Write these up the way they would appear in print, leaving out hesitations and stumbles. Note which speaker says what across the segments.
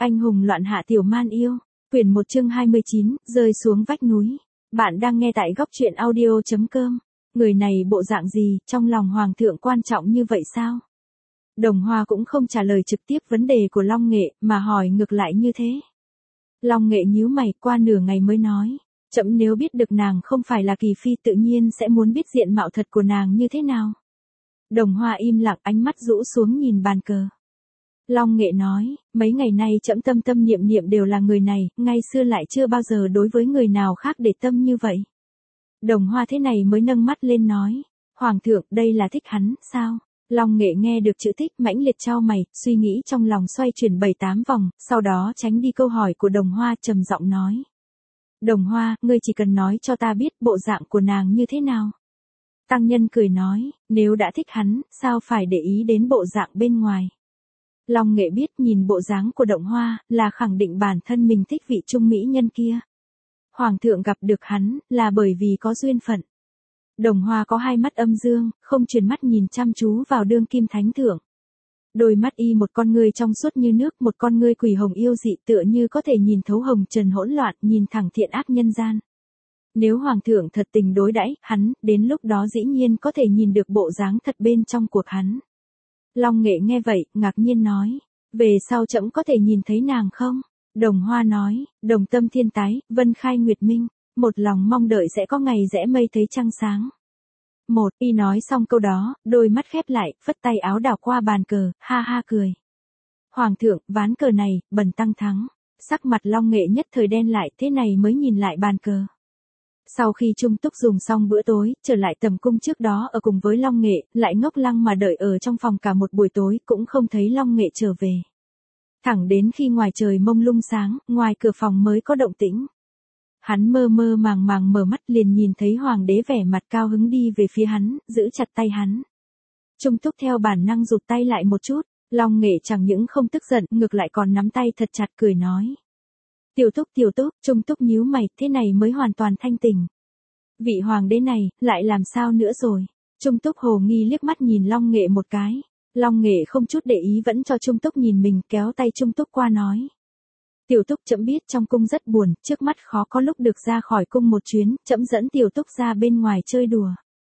Speaker 1: Anh hùng loạn hạ tiểu man yêu. Quyển 1 chương 29, rơi xuống vách núi. Bạn đang nghe tại góc truyện audio.com. Người này bộ dạng gì, trong lòng hoàng thượng quan trọng như vậy sao? Đồng Hoa cũng không trả lời trực tiếp vấn đề của Long Nghệ, mà hỏi ngược lại như thế. Long Nghệ nhíu mày, qua nửa ngày mới nói. Trẫm nếu biết được nàng không phải là Kỳ Phi tự nhiên sẽ muốn biết diện mạo thật của nàng như thế nào. Đồng Hoa im lặng, ánh mắt rũ xuống nhìn bàn cờ. Long Nghệ nói, mấy ngày nay trẫm tâm tâm niệm niệm đều là người này, ngay xưa lại chưa bao giờ đối với người nào khác để tâm như vậy. Đồng Hoa thế này mới nâng mắt lên nói, Hoàng thượng đây là thích hắn, sao? Long Nghệ nghe được chữ thích mãnh liệt chau mày, suy nghĩ trong lòng xoay chuyển 7-8 vòng, sau đó tránh đi câu hỏi của Đồng Hoa trầm giọng nói. Đồng Hoa, ngươi chỉ cần nói cho ta biết bộ dạng của nàng như thế nào. Tăng nhân cười nói, nếu đã thích hắn, sao phải để ý đến bộ dạng bên ngoài. Long Nghệ biết nhìn bộ dáng của Đồng Hoa, là khẳng định bản thân mình thích vị trung mỹ nhân kia. Hoàng thượng gặp được hắn, là bởi vì có duyên phận. Đồng Hoa có hai mắt âm dương, không chuyển mắt nhìn chăm chú vào đương kim thánh thượng. Đôi mắt y một con ngươi trong suốt như nước, một con ngươi quỷ hồng yêu dị tựa như có thể nhìn thấu hồng trần hỗn loạn, nhìn thẳng thiện ác nhân gian. Nếu hoàng thượng thật tình đối đãi hắn, đến lúc đó dĩ nhiên có thể nhìn được bộ dáng thật bên trong cuộc hắn. Long Nghệ nghe vậy, ngạc nhiên nói, về sau trẫm có thể nhìn thấy nàng không? Đồng Hoa nói, đồng tâm thiên tái, vân khai nguyệt minh, một lòng mong đợi sẽ có ngày rẽ mây thấy trăng sáng. Y nói xong câu đó, đôi mắt khép lại, phất tay áo đảo qua bàn cờ, ha ha cười. Hoàng thượng, ván cờ này, bần tăng thắng. Sắc mặt Long Nghệ nhất thời đen lại, thế này mới nhìn lại bàn cờ. Sau khi Trung Túc dùng xong bữa tối, trở lại tầm cung trước đó ở cùng với Long Nghệ, lại ngốc lăng mà đợi ở trong phòng cả một buổi tối, cũng không thấy Long Nghệ trở về. Thẳng đến khi ngoài trời mông lung sáng, ngoài cửa phòng mới có động tĩnh. Hắn mơ mơ màng màng mở mắt liền nhìn thấy hoàng đế vẻ mặt cao hứng đi về phía hắn, giữ chặt tay hắn. Trung Túc theo bản năng rụt tay lại một chút, Long Nghệ chẳng những không tức giận, ngược lại còn nắm tay thật chặt cười nói. Tiểu Túc, Trung Túc nhíu mày, thế này mới hoàn toàn thanh tỉnh. Vị hoàng đế này, lại làm sao nữa rồi? Trung Túc hồ nghi liếc mắt nhìn Long Nghệ một cái. Long Nghệ không chút để ý vẫn cho Trung Túc nhìn mình, kéo tay Trung Túc qua nói. Tiểu Túc, trẫm biết trong cung rất buồn, trước mắt khó có lúc được ra khỏi cung một chuyến, trẫm dẫn Tiểu Túc ra bên ngoài chơi đùa.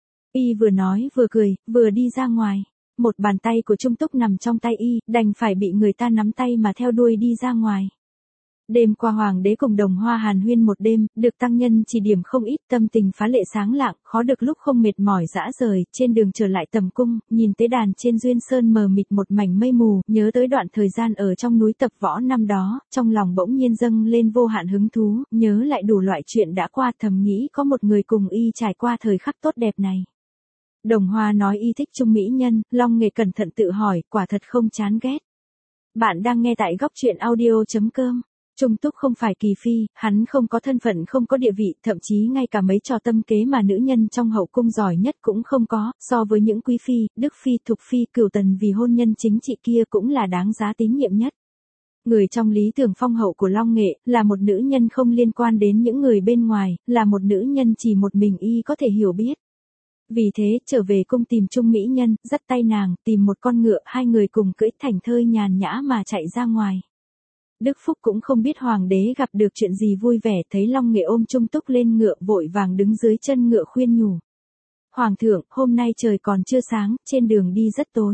Speaker 1: Y vừa nói vừa cười, vừa đi ra ngoài. Một bàn tay của Trung Túc nằm trong tay y, đành phải bị người ta nắm tay mà theo đuôi đi ra ngoài. Đêm qua hoàng đế cùng Đồng Hoa hàn huyên một đêm, được tăng nhân chỉ điểm không ít, tâm tình phá lệ sáng lạng, khó được lúc không mệt mỏi dã rời. Trên đường trở lại tầm cung, nhìn tế đàn trên Duyên Sơn mờ mịt một mảnh mây mù, nhớ tới đoạn thời gian ở trong núi tập võ năm đó, trong lòng bỗng nhiên dâng lên vô hạn hứng thú, nhớ lại đủ loại chuyện đã qua, thầm nghĩ có một người cùng y trải qua thời khắc tốt đẹp này. Đồng Hoa nói y thích trung mỹ nhân, Long Nghệ cẩn thận tự hỏi, quả thật không chán ghét. Bạn đang nghe tại góc truyện audio.com. Trung Túc không phải Kỳ Phi, hắn không có thân phận, không có địa vị, thậm chí ngay cả mấy trò tâm kế mà nữ nhân trong hậu cung giỏi nhất cũng không có, so với những quý phi, đức phi, thục phi, cửu tần vì hôn nhân chính trị kia cũng là đáng giá tín nhiệm nhất. Người trong lý tưởng phong hậu của Long Nghệ, là một nữ nhân không liên quan đến những người bên ngoài, là một nữ nhân chỉ một mình y có thể hiểu biết. Vì thế, trở về cung tìm trung mỹ nhân, dắt tay nàng, tìm một con ngựa, hai người cùng cưỡi thảnh thơi nhàn nhã mà chạy ra ngoài. Đức Phúc cũng không biết hoàng đế gặp được chuyện gì vui vẻ, thấy Long Nghệ ôm Trung Túc lên ngựa vội vàng đứng dưới chân ngựa khuyên nhủ. Hoàng thượng, hôm nay trời còn chưa sáng, trên đường đi rất tối.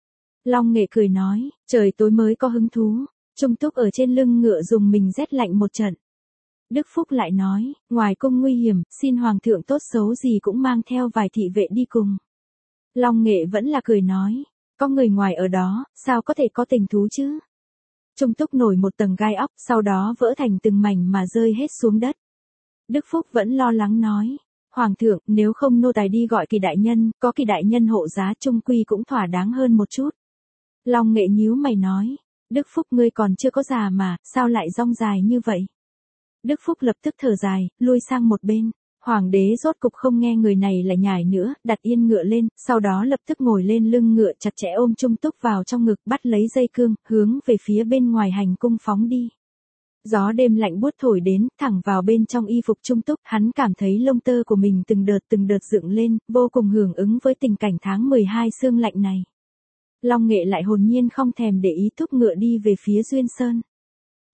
Speaker 1: Long Nghệ cười nói, trời tối mới có hứng thú. Trung Túc ở trên lưng ngựa dùng mình rét lạnh một trận. Đức Phúc lại nói, ngoài cung nguy hiểm, xin hoàng thượng tốt xấu gì cũng mang theo vài thị vệ đi cùng. Long Nghệ vẫn là cười nói, có người ngoài ở đó, sao có thể có tình thú chứ? Trung Túc nổi một tầng gai óc, sau đó vỡ thành từng mảnh mà rơi hết xuống đất. Đức Phúc vẫn lo lắng nói, Hoàng thượng, nếu không nô tài đi gọi Kỳ đại nhân, có Kỳ đại nhân hộ giá trung quy cũng thỏa đáng hơn một chút. Long Nghệ nhíu mày nói, Đức Phúc ngươi còn chưa có già mà, sao lại rong dài như vậy? Đức Phúc lập tức thở dài, lui sang một bên. Hoàng đế rốt cục không nghe người này lại nhải nữa, đặt yên ngựa lên, sau đó lập tức ngồi lên lưng ngựa chặt chẽ ôm Trung Túc vào trong ngực, bắt lấy dây cương, hướng về phía bên ngoài hành cung phóng đi. Gió đêm lạnh buốt thổi đến, thẳng vào bên trong y phục Trung Túc, hắn cảm thấy lông tơ của mình từng đợt dựng lên, vô cùng hưởng ứng với tình cảnh tháng 12 sương lạnh này. Long Nghệ lại hồn nhiên không thèm để ý thúc ngựa đi về phía Duyên Sơn.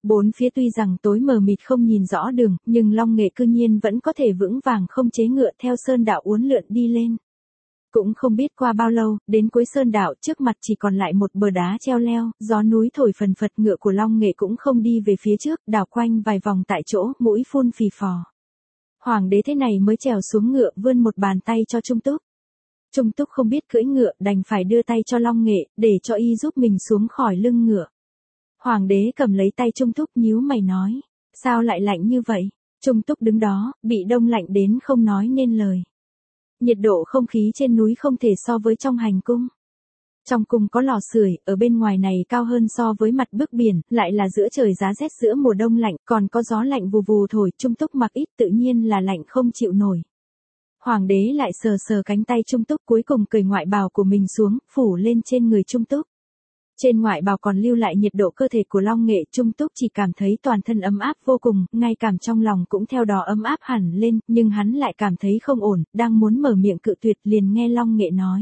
Speaker 1: Bốn phía tuy rằng tối mờ mịt không nhìn rõ đường, nhưng Long Nghệ cư nhiên vẫn có thể vững vàng không chế ngựa theo sơn đạo uốn lượn đi lên. Cũng không biết qua bao lâu, đến cuối sơn đạo trước mặt chỉ còn lại một bờ đá treo leo, gió núi thổi phần phật, ngựa của Long Nghệ cũng không đi về phía trước, đảo quanh vài vòng tại chỗ, mũi phun phì phò. Hoàng đế thế này mới trèo xuống ngựa vươn một bàn tay cho Trung Túc. Trung Túc không biết cưỡi ngựa đành phải đưa tay cho Long Nghệ, để cho y giúp mình xuống khỏi lưng ngựa. Hoàng đế cầm lấy tay Trung Túc nhíu mày nói, sao lại lạnh như vậy? Trung Túc đứng đó, bị đông lạnh đến không nói nên lời. Nhiệt độ không khí trên núi không thể so với trong hành cung. Trong cung có lò sưởi, ở bên ngoài này cao hơn so với mặt nước biển, lại là giữa trời giá rét giữa mùa đông lạnh, còn có gió lạnh vù vù thổi, Trung Túc mặc ít tự nhiên là lạnh không chịu nổi. Hoàng đế lại sờ sờ cánh tay Trung Túc cuối cùng cởi ngoại bào của mình xuống, phủ lên trên người Trung Túc. Trên ngoại bào còn lưu lại nhiệt độ cơ thể của Long Nghệ, Trung Túc chỉ cảm thấy toàn thân ấm áp vô cùng, ngay cảm trong lòng cũng theo đó ấm áp hẳn lên, nhưng hắn lại cảm thấy không ổn, đang muốn mở miệng cự tuyệt liền nghe Long Nghệ nói.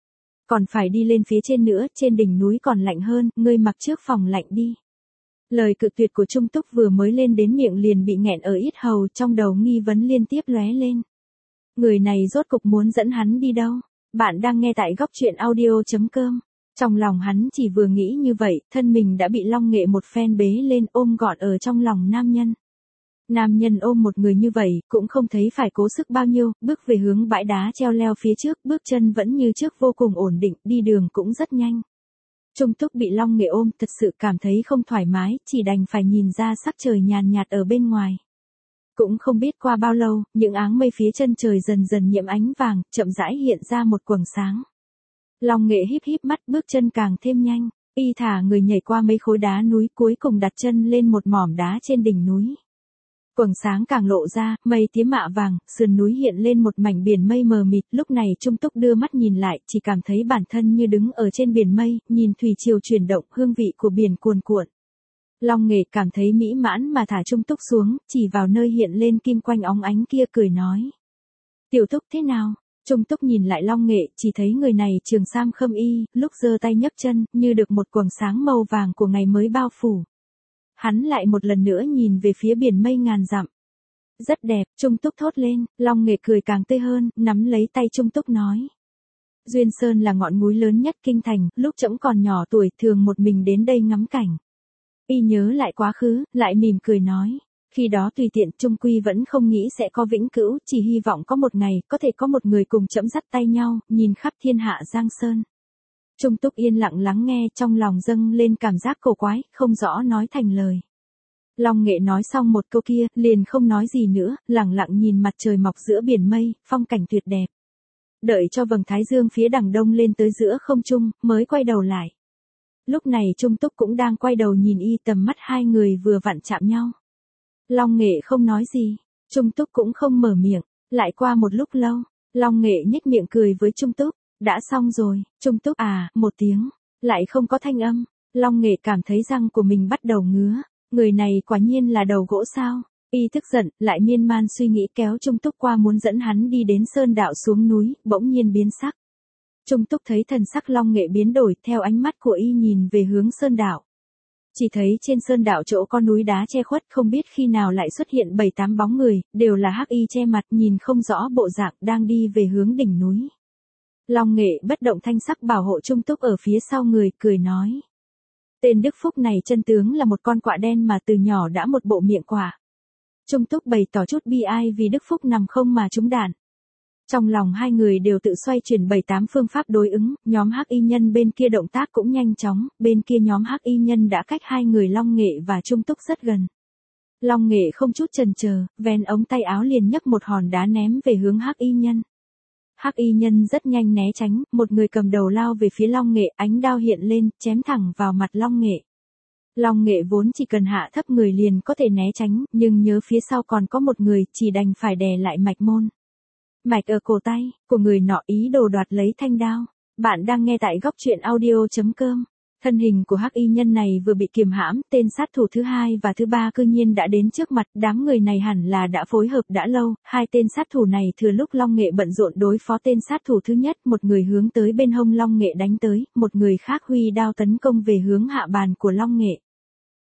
Speaker 1: Còn phải đi lên phía trên nữa, trên đỉnh núi còn lạnh hơn, ngươi mặc trước phòng lạnh đi. Lời cự tuyệt của Trung Túc vừa mới lên đến miệng liền bị nghẹn ở yết hầu, trong đầu nghi vấn liên tiếp lóe lên. Người này rốt cục muốn dẫn hắn đi đâu? Bạn đang nghe tại góc truyện audio.com. Trong lòng hắn chỉ vừa nghĩ như vậy, thân mình đã bị Long Nghệ một phen bế lên ôm gọn ở trong lòng nam nhân. Nam nhân ôm một người như vậy, cũng không thấy phải cố sức bao nhiêu, bước về hướng bãi đá treo leo phía trước, bước chân vẫn như trước vô cùng ổn định, đi đường cũng rất nhanh. Trung Túc bị Long Nghệ ôm, thật sự cảm thấy không thoải mái, chỉ đành phải nhìn ra sắc trời nhàn nhạt ở bên ngoài. Cũng không biết qua bao lâu, những áng mây phía chân trời dần dần nhiễm ánh vàng, chậm rãi hiện ra một quầng sáng. Long Nghệ híp híp mắt, bước chân càng thêm nhanh, y thả người nhảy qua mấy khối đá núi, cuối cùng đặt chân lên một mỏm đá trên đỉnh núi. Quầng sáng càng lộ ra, mây tía mạ vàng, sườn núi hiện lên một mảnh biển mây mờ mịt, lúc này Trung Túc đưa mắt nhìn lại, chỉ cảm thấy bản thân như đứng ở trên biển mây, nhìn thủy triều chuyển động, hương vị của biển cuồn cuộn. Long Nghệ cảm thấy mỹ mãn mà thả Trung Túc xuống, chỉ vào nơi hiện lên kim quanh óng ánh kia cười nói. Tiểu Túc thế nào? Trung Túc nhìn lại Long Nghệ, chỉ thấy người này trường sam khâm y, lúc giơ tay nhấc chân, như được một quầng sáng màu vàng của ngày mới bao phủ. Hắn lại một lần nữa nhìn về phía biển mây ngàn dặm. Rất đẹp, Trung Túc thốt lên, Long Nghệ cười càng tươi hơn, nắm lấy tay Trung Túc nói. Duyên Sơn là ngọn núi lớn nhất kinh thành, lúc trẫm còn nhỏ tuổi thường một mình đến đây ngắm cảnh. Y nhớ lại quá khứ, lại mỉm cười nói. Khi đó tùy tiện chung quy vẫn không nghĩ sẽ có vĩnh cửu, chỉ hy vọng có một ngày, có thể có một người cùng trẫm dắt tay nhau, nhìn khắp thiên hạ Giang Sơn. Trung Túc yên lặng lắng nghe, trong lòng dâng lên cảm giác cổ quái, không rõ nói thành lời. Long Nghệ nói xong một câu kia, liền không nói gì nữa, lặng lặng nhìn mặt trời mọc giữa biển mây, phong cảnh tuyệt đẹp. Đợi cho vầng thái dương phía đằng đông lên tới giữa không trung, mới quay đầu lại. Lúc này Trung Túc cũng đang quay đầu nhìn y, tầm mắt hai người vừa vặn chạm nhau. Long Nghệ không nói gì, Trung Túc cũng không mở miệng, lại qua một lúc lâu, Long Nghệ nhếch miệng cười với Trung Túc, đã xong rồi, Trung Túc một tiếng, lại không có thanh âm, Long Nghệ cảm thấy răng của mình bắt đầu ngứa, người này quả nhiên là đầu gỗ sao, y tức giận, lại miên man suy nghĩ kéo Trung Túc qua muốn dẫn hắn đi đến sơn đạo xuống núi, bỗng nhiên biến sắc. Trung Túc thấy thần sắc Long Nghệ biến đổi, theo ánh mắt của y nhìn về hướng sơn đạo. Chỉ thấy trên sơn đạo chỗ có núi đá che khuất, không biết khi nào lại xuất hiện 7-8 bóng người, đều là hắc y che mặt, nhìn không rõ bộ dạng, đang đi về hướng đỉnh núi. Long Nghệ bất động thanh sắc bảo hộ Trung Túc ở phía sau người, cười nói. Tên Đức Phúc này chân tướng là một con quạ đen mà từ nhỏ đã một bộ miệng quạ. Trung Túc bày tỏ chút bi ai vì Đức Phúc nằm không mà trúng đạn. Trong lòng hai người đều tự xoay chuyển 7-8 phương pháp đối ứng, nhóm hắc y nhân bên kia động tác cũng nhanh chóng, bên kia nhóm hắc y nhân đã cách hai người Long Nghệ và Trung Túc rất gần. Long Nghệ không chút chần chờ, vén ống tay áo liền nhấc một hòn đá ném về hướng hắc y nhân. Hắc y nhân rất nhanh né tránh, một người cầm đầu lao về phía Long Nghệ, ánh đao hiện lên, chém thẳng vào mặt Long Nghệ. Long Nghệ vốn chỉ cần hạ thấp người liền có thể né tránh, nhưng nhớ phía sau còn có một người, chỉ đành phải đè lại mạch môn. Mạch ở cổ tay, của người nọ ý đồ đoạt lấy thanh đao. Bạn đang nghe tại góc truyện audio.com. Thân hình của hắc y nhân này vừa bị kiềm hãm, tên sát thủ thứ hai và thứ ba cư nhiên đã đến trước mặt, đám người này hẳn là đã phối hợp đã lâu, hai tên sát thủ này thừa lúc Long Nghệ bận rộn đối phó tên sát thủ thứ nhất, một người hướng tới bên hông Long Nghệ đánh tới, một người khác huy đao tấn công về hướng hạ bàn của Long Nghệ.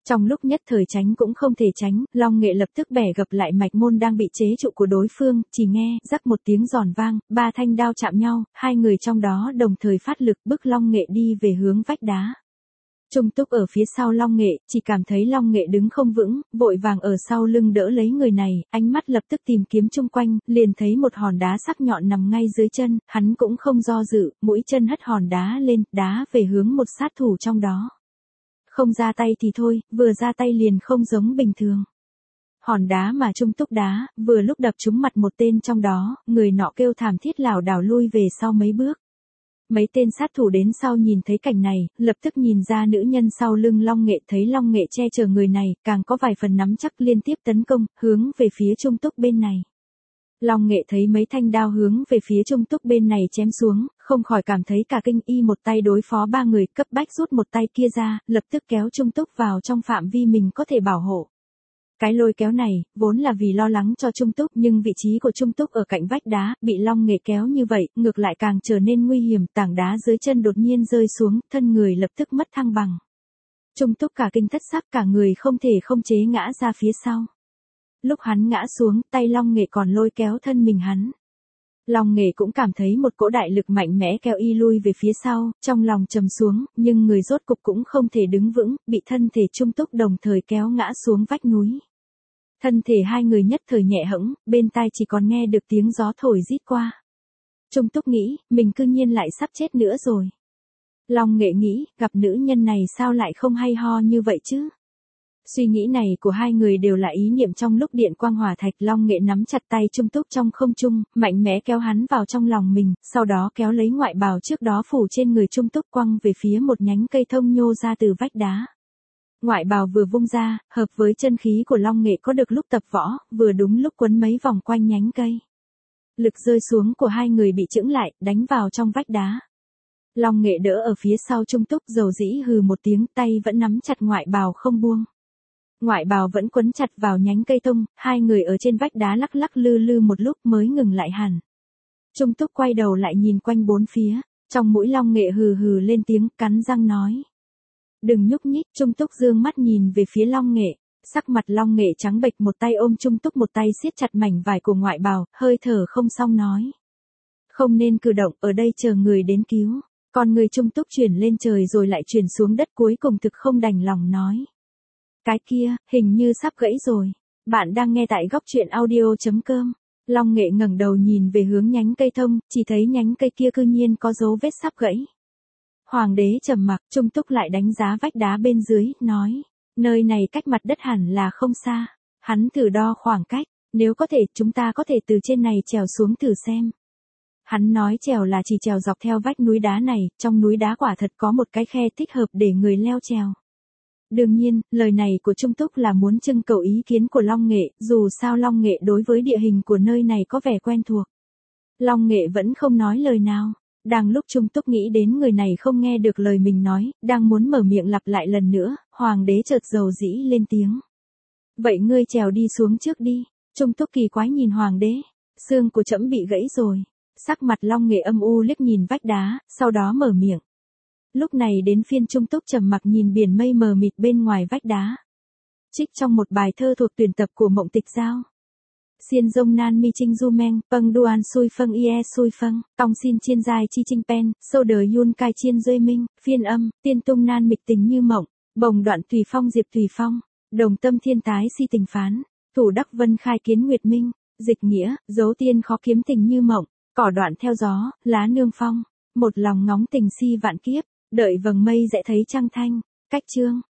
Speaker 1: Trong lúc nhất thời tránh cũng không thể tránh, Long Nghệ lập tức bẻ gập lại mạch môn đang bị chế trụ của đối phương, chỉ nghe, rắc một tiếng giòn vang, ba thanh đao chạm nhau, hai người trong đó đồng thời phát lực bức Long Nghệ đi về hướng vách đá. Trung Túc ở phía sau Long Nghệ, chỉ cảm thấy Long Nghệ đứng không vững, vội vàng ở sau lưng đỡ lấy người này, ánh mắt lập tức tìm kiếm chung quanh, liền thấy một hòn đá sắc nhọn nằm ngay dưới chân, hắn cũng không do dự, mũi chân hất hòn đá lên, đá về hướng một sát thủ trong đó. Không ra tay thì thôi, vừa ra tay liền không giống bình thường. Hòn đá mà Trung Túc đá, vừa lúc đập trúng mặt một tên trong đó, người nọ kêu thảm thiết lảo đảo lui về sau mấy bước. Mấy tên sát thủ đến sau nhìn thấy cảnh này, lập tức nhìn ra nữ nhân sau lưng Long Nghệ, thấy Long Nghệ che chở người này, càng có vài phần nắm chắc liên tiếp tấn công, hướng về phía Trung Túc bên này. Long Nghệ thấy mấy thanh đao hướng về phía Trung Túc bên này chém xuống, không khỏi cảm thấy cả kinh, y một tay đối phó ba người, cấp bách rút một tay kia ra, lập tức kéo Trung Túc vào trong phạm vi mình có thể bảo hộ. Cái lôi kéo này, vốn là vì lo lắng cho Trung Túc, nhưng vị trí của Trung Túc ở cạnh vách đá, bị Long Nghệ kéo như vậy, ngược lại càng trở nên nguy hiểm, tảng đá dưới chân đột nhiên rơi xuống, thân người lập tức mất thăng bằng. Trung Túc cả kinh thất sắc, cả người không thể không chế ngã ra phía sau. Lúc hắn ngã xuống, tay Long Nghệ còn lôi kéo thân mình hắn. Long Nghệ cũng cảm thấy một cỗ đại lực mạnh mẽ kéo y lui về phía sau, trong lòng trầm xuống, nhưng người rốt cục cũng không thể đứng vững, bị thân thể Trung Túc đồng thời kéo ngã xuống vách núi. Thân thể hai người nhất thời nhẹ hẫng, bên tai chỉ còn nghe được tiếng gió thổi rít qua. Trung Túc nghĩ, mình cư nhiên lại sắp chết nữa rồi. Long Nghệ nghĩ, gặp nữ nhân này sao lại không hay ho như vậy chứ? Suy nghĩ này của hai người đều là ý niệm trong lúc điện quang hỏa thạch. Long Nghệ nắm chặt tay Trung Túc trong không trung, mạnh mẽ kéo hắn vào trong lòng mình, sau đó kéo lấy ngoại bào trước đó phủ trên người Trung Túc quăng về phía một nhánh cây thông nhô ra từ vách đá. Ngoại bào vừa vung ra, hợp với chân khí của Long Nghệ có được lúc tập võ, vừa đúng lúc quấn mấy vòng quanh nhánh cây. Lực rơi xuống của hai người bị chững lại, đánh vào trong vách đá. Long Nghệ đỡ ở phía sau Trung Túc, dầu dĩ hừ một tiếng, tay vẫn nắm chặt ngoại bào không buông. Ngoại bào vẫn quấn chặt vào nhánh cây thông, hai người ở trên vách đá lắc lắc lư lư một lúc mới ngừng lại hẳn. Trung Túc quay đầu lại nhìn quanh bốn phía, trong mũi Long Nghệ hừ hừ lên tiếng, cắn răng nói. Đừng nhúc nhích. Trung Túc dương mắt nhìn về phía Long Nghệ, sắc mặt Long Nghệ trắng bệch, một tay ôm Trung Túc, một tay siết chặt mảnh vải của ngoại bào, hơi thở không xong nói. Không nên cử động, ở đây chờ người đến cứu. Còn người Trung Túc chuyển lên trời rồi lại chuyển xuống đất, cuối cùng thực không đành lòng nói. Cái kia, hình như sắp gãy rồi. Bạn đang nghe tại góc truyện audio.com. Long Nghệ ngẩng đầu nhìn về hướng nhánh cây thông, chỉ thấy nhánh cây kia cư nhiên có dấu vết sắp gãy. Hoàng đế trầm mặc, Trung Túc lại đánh giá vách đá bên dưới, nói. Nơi này cách mặt đất hẳn là không xa. Hắn thử đo khoảng cách, nếu có thể chúng ta có thể từ trên này trèo xuống thử xem. Hắn nói trèo là chỉ trèo dọc theo vách núi đá này, trong núi đá quả thật có một cái khe thích hợp để người leo trèo. Đương nhiên, lời này của Trung Túc là muốn trưng cầu ý kiến của Long Nghệ, dù sao Long Nghệ đối với địa hình của nơi này có vẻ quen thuộc. Long Nghệ vẫn không nói lời nào. Đang lúc Trung Túc nghĩ đến người này không nghe được lời mình nói, đang muốn mở miệng lặp lại lần nữa, Hoàng đế chợt dầu dĩ lên tiếng. Vậy ngươi trèo đi xuống trước đi. Trung Túc kỳ quái nhìn Hoàng đế. Xương của trẫm bị gãy rồi. Sắc mặt Long Nghệ âm u liếc nhìn vách đá, sau đó mở miệng. Lúc này đến phiên Trung Túc trầm mặc nhìn biển mây mờ mịt bên ngoài vách đá. Trích trong một bài thơ thuộc tuyển tập của Mộng Tịch Giao. Xiên dông nan mi trinh du meng, pâng duan xui phân ie xui phân, tòng xin chiên dài chi trinh pen, sâu đời yun cai chiên rơi minh, phiên âm, tiên tung nan mịch tình như mộng, bồng đoạn tùy phong diệp tùy phong, đồng tâm thiên tái si tình phán, thủ đắc vân khai kiến nguyệt minh, dịch nghĩa, dấu tiên khó kiếm tình như mộng, cỏ đoạn theo gió, lá nương phong, một lòng ngóng tình si vạn kiếp, đợi vầng mây sẽ thấy trăng thanh, cách chương.